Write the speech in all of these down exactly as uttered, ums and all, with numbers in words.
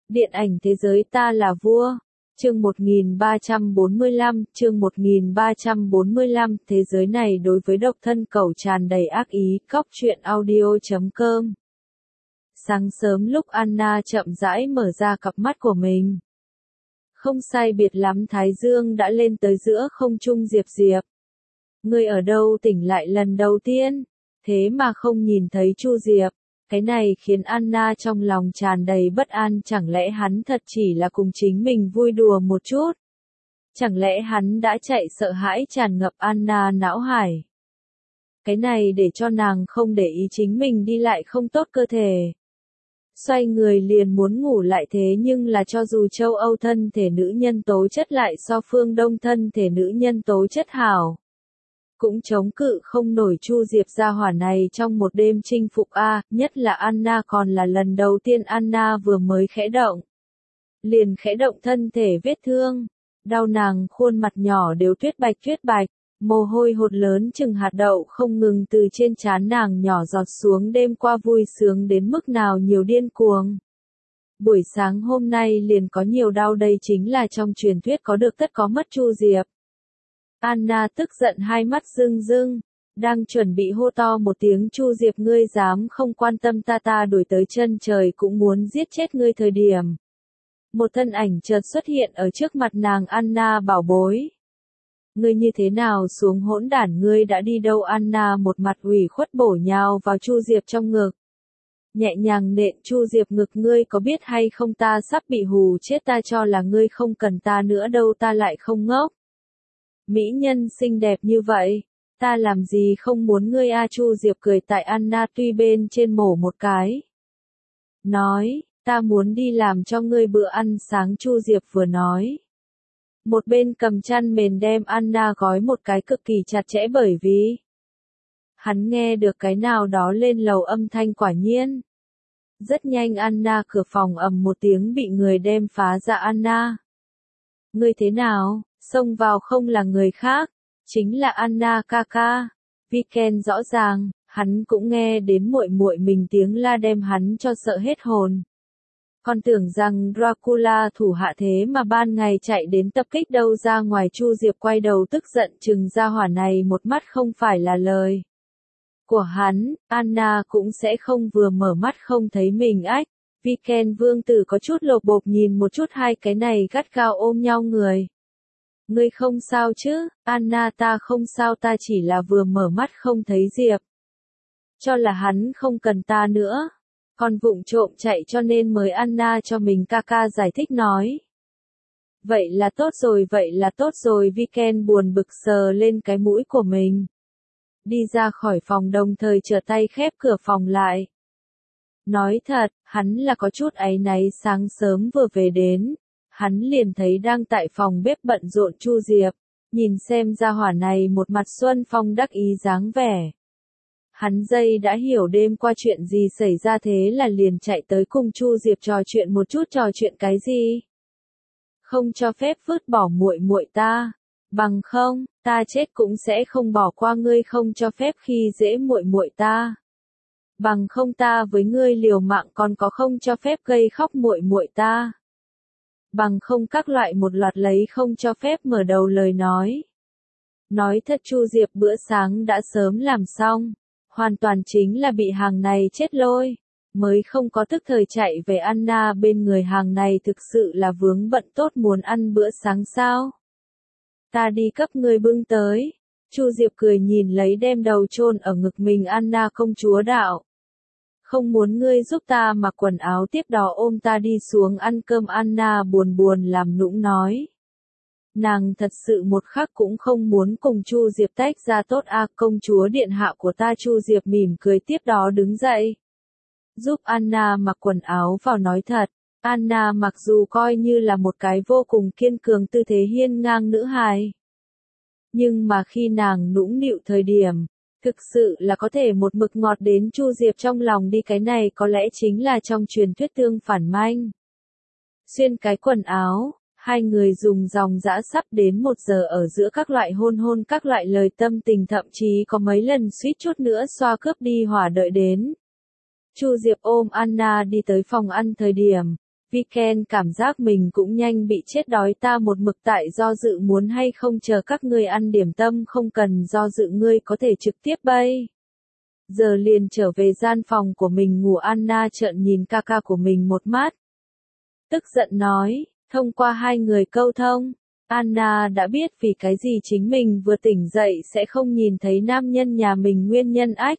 Điện ảnh thế giới ta là vua. Chương một nghìn ba trăm bốn mươi lăm, chương một nghìn ba trăm bốn mươi lăm, thế giới này đối với độc thân cẩu tràn đầy ác ý, cóc truyện audio chấm com. Sáng sớm lúc Anna chậm rãi mở ra cặp mắt của mình. Không sai biệt lắm Thái Dương đã lên tới giữa không trung. Diệp Diệp. Ngươi ở đâu? Tỉnh lại lần đầu tiên, thế mà không nhìn thấy Chu Diệp. Cái này khiến Anna trong lòng tràn đầy bất an, chẳng lẽ hắn thật chỉ là cùng chính mình vui đùa một chút? Chẳng lẽ hắn đã chạy? Sợ hãi tràn ngập Anna não hải. Cái này để cho nàng không để ý chính mình đi lại không tốt cơ thể. Xoay người liền muốn ngủ lại, thế nhưng là cho dù châu Âu thân thể nữ nhân tố chất lại so phương Đông thân thể nữ nhân tố chất hảo, cũng chống cự không nổi Chu Diệp gia hỏa này trong một đêm chinh phục a, nhất là Anna còn là lần đầu tiên Anna vừa mới khẽ động, liền khẽ động thân thể vết thương, đau nàng khuôn mặt nhỏ đều tuyết bạch tuyết bạch, mồ hôi hột lớn chừng hạt đậu không ngừng từ trên trán nàng nhỏ giọt xuống. Đêm qua vui sướng đến mức nào nhiều điên cuồng. Buổi sáng hôm nay liền có nhiều đau, đây chính là trong truyền thuyết có được tất có mất Chu Diệp. Anna tức giận hai mắt rưng rưng, đang chuẩn bị hô to một tiếng Chu Diệp ngươi dám không quan tâm ta, ta đuổi tới chân trời cũng muốn giết chết ngươi thời điểm. Một thân ảnh chợt xuất hiện ở trước mặt nàng. Anna bảo bối. Ngươi như thế nào xuống hỗn đản, ngươi đã đi đâu? Anna một mặt ủy khuất bổ nhào vào Chu Diệp trong ngực. Nhẹ nhàng nện Chu Diệp ngực, ngươi có biết hay không ta sắp bị hù chết, ta cho là ngươi không cần ta nữa đâu, ta lại không ngốc. Mỹ nhân xinh đẹp như vậy, ta làm gì không muốn ngươi a? Chu Diệp cười tại Anna tuy bên trên mổ một cái. Nói, ta muốn đi làm cho ngươi bữa ăn sáng. Chu Diệp vừa nói, một bên cầm chăn mền đem Anna gói một cái cực kỳ chặt chẽ, bởi vì hắn nghe được cái nào đó lên lầu âm thanh. Quả nhiên, rất nhanh Anna cửa phòng ầm một tiếng bị người đem phá ra. Anna, ngươi thế nào? Xông vào không là người khác, chính là Anna ca ca. Viken rõ ràng, hắn cũng nghe đến muội muội mình tiếng la đem hắn cho sợ hết hồn. Còn tưởng rằng Dracula thủ hạ thế mà ban ngày chạy đến tập kích đâu ra ngoài. Chu Diệp quay đầu tức giận chừng gia hỏa này một mắt, không phải là lời của hắn, Anna cũng sẽ không vừa mở mắt không thấy mình. Ách, Viken vương tử có chút lột bột nhìn một chút hai cái này gắt gao ôm nhau người. Ngươi không sao chứ? Anna ta không sao, ta chỉ là vừa mở mắt không thấy Diệp. Cho là hắn không cần ta nữa, còn vụng trộm chạy cho nên mới. Anna cho mình ca ca giải thích nói. Vậy là tốt rồi, vậy là tốt rồi. Viken buồn bực sờ lên cái mũi của mình. Đi ra khỏi phòng đồng thời trở tay khép cửa phòng lại. Nói thật, hắn là có chút áy náy. Sáng sớm vừa về đến, hắn liền thấy đang tại phòng bếp bận rộn Chu Diệp, nhìn xem gia hỏa này một mặt xuân phong đắc ý dáng vẻ. Hắn giây đã hiểu đêm qua chuyện gì xảy ra, thế là liền chạy tới cùng Chu Diệp trò chuyện một chút. Trò chuyện cái gì? Không cho phép vứt bỏ muội muội ta, bằng không, ta chết cũng sẽ không bỏ qua ngươi. Không cho phép khi dễ muội muội ta, bằng không ta với ngươi liều mạng. Còn có không cho phép gây khóc muội muội ta, bằng không các loại một loạt lấy không cho phép mở đầu lời nói. Nói thật Chu Diệp bữa sáng đã sớm làm xong, hoàn toàn chính là bị hàng này chết lôi, mới không có tức thời chạy về. Anna bên người hàng này thực sự là vướng bận, tốt muốn ăn bữa sáng sao? Ta đi cấp ngươi bưng tới. Chu Diệp cười nhìn lấy đem đầu chôn ở ngực mình. Anna công chúa đạo, không muốn ngươi giúp ta mặc quần áo, tiếp đó ôm ta đi xuống ăn cơm. Anna buồn buồn làm nũng nói. Nàng thật sự một khắc cũng không muốn cùng Chu Diệp tách ra. Tốt a, công chúa điện hạ của ta. Chu Diệp mỉm cười tiếp đó đứng dậy, giúp Anna mặc quần áo vào. Nói thật, Anna mặc dù coi như là một cái vô cùng kiên cường tư thế hiên ngang nữ hài, nhưng mà khi nàng nũng nịu thời điểm, thực sự là có thể một mực ngọt đến Chu Diệp trong lòng đi. Cái này có lẽ chính là trong truyền thuyết tương phản manh. Xuyên cái quần áo, hai người dùng dòng dã sắp đến một giờ ở giữa các loại hôn hôn, các loại lời tâm tình, thậm chí có mấy lần suýt chút nữa xoa cướp đi hỏa đợi đến. Chu Diệp ôm Anna đi tới phòng ăn thời điểm, Viken cảm giác mình cũng nhanh bị chết đói, ta một mực tại do dự muốn hay không chờ các ngươi ăn điểm tâm, không cần do dự, ngươi có thể trực tiếp bay. Giờ liền trở về gian phòng của mình ngủ. Anna trợn nhìn ca ca của mình một mắt. Tức giận nói, thông qua hai người câu thông, Anna đã biết vì cái gì chính mình vừa tỉnh dậy sẽ không nhìn thấy nam nhân nhà mình nguyên nhân ách.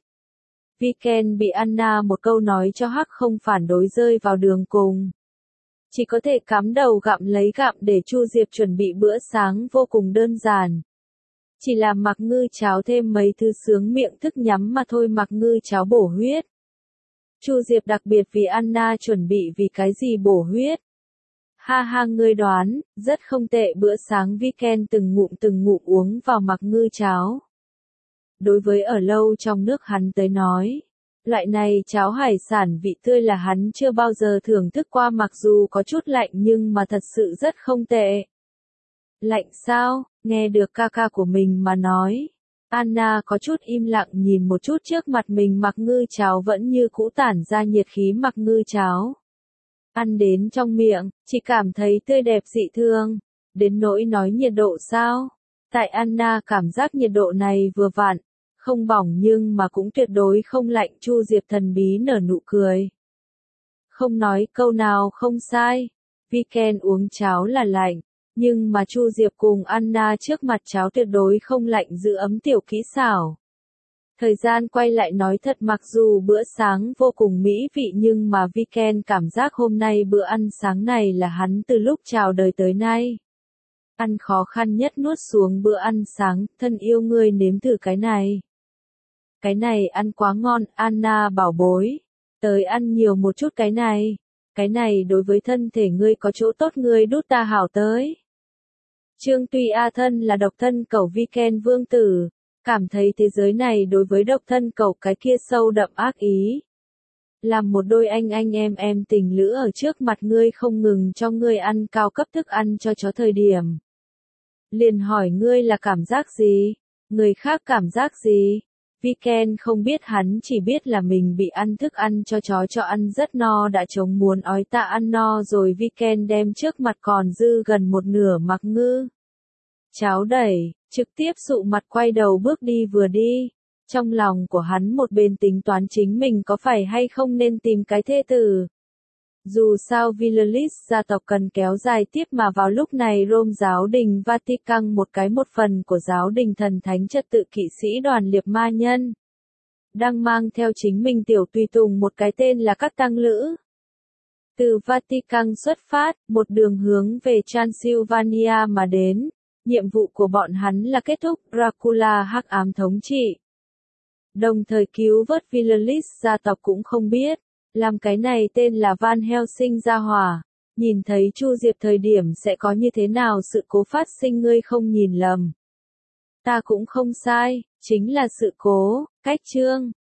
Viken bị Anna một câu nói cho hắc không phản đối rơi vào đường cùng. Chỉ có thể cắm đầu gặm lấy gặm để Chu Diệp chuẩn bị bữa sáng vô cùng đơn giản. Chỉ là mặc ngư cháo thêm mấy thứ sướng miệng thức nhắm mà thôi, mặc ngư cháo bổ huyết. Chu Diệp đặc biệt vì Anna chuẩn bị vì cái gì bổ huyết. Ha ha, ngươi đoán, rất không tệ. Bữa sáng Viken từng ngụm từng ngụm uống vào mặc ngư cháo. Đối với ở lâu trong nước hắn tới nói, loại này cháo hải sản vị tươi là hắn chưa bao giờ thưởng thức qua, mặc dù có chút lạnh nhưng mà thật sự rất không tệ. Lạnh sao? Nghe được ca ca của mình mà nói. Anna có chút im lặng nhìn một chút trước mặt mình, mặc ngư cháo vẫn như cũ tản ra nhiệt khí. Mặc ngư cháo ăn đến trong miệng, chỉ cảm thấy tươi đẹp dị thương. Đến nỗi nói nhiệt độ sao? Tại Anna cảm giác nhiệt độ này vừa vặn, không bỏng nhưng mà cũng tuyệt đối không lạnh. Chu Diệp thần bí nở nụ cười. Không nói câu nào không sai. Viken uống cháo là lạnh, nhưng mà Chu Diệp cùng Anna trước mặt cháo tuyệt đối không lạnh, giữ ấm tiểu kỹ xảo. Thời gian quay lại nói thật, mặc dù bữa sáng vô cùng mỹ vị nhưng mà Viken cảm giác hôm nay bữa ăn sáng này là hắn từ lúc chào đời tới nay ăn khó khăn nhất nuốt xuống bữa ăn sáng. Thân yêu, ngươi nếm thử cái này. Cái này ăn quá ngon, Anna bảo bối. Tới ăn nhiều một chút cái này. Cái này đối với thân thể ngươi có chỗ tốt, ngươi đút ta hảo tới. Trương Tuy A thân là độc thân cẩu Viken vương tử, cảm thấy thế giới này đối với độc thân cẩu cái kia sâu đậm ác ý. Làm một đôi anh anh em em tình lữ ở trước mặt ngươi không ngừng cho ngươi ăn cao cấp thức ăn cho chó thời điểm. Liền hỏi ngươi là cảm giác gì? Người khác cảm giác gì? Viken không biết, hắn chỉ biết là mình bị ăn thức ăn cho chó cho ăn rất no đã chống muốn ói. Ta ăn no rồi. Viken đem trước mặt còn dư gần một nửa mặc ngư cháo đẩy, trực tiếp sụ mặt quay đầu bước đi. Vừa đi, trong lòng của hắn một bên tính toán chính mình có phải hay không nên tìm cái thê tử. Dù sao Villalis gia tộc cần kéo dài tiếp, mà vào lúc này Rome giáo đình Vatican, một cái một phần của giáo đình thần thánh trật tự kỵ sĩ đoàn liệp ma nhân, đang mang theo chính mình tiểu tùy tùng một cái tên là các tăng lữ. Từ Vatican xuất phát, một đường hướng về Transylvania mà đến. Nhiệm vụ của bọn hắn là kết thúc Dracula hắc ám thống trị, đồng thời cứu vớt Villalis. Gia tộc cũng không biết, làm cái này tên là Van Helsing gia hỏa, nhìn thấy Chu Diệp thời điểm sẽ có như thế nào sự cố phát sinh. Ngươi không nhìn lầm, ta cũng không sai, chính là sự cố. Cách chương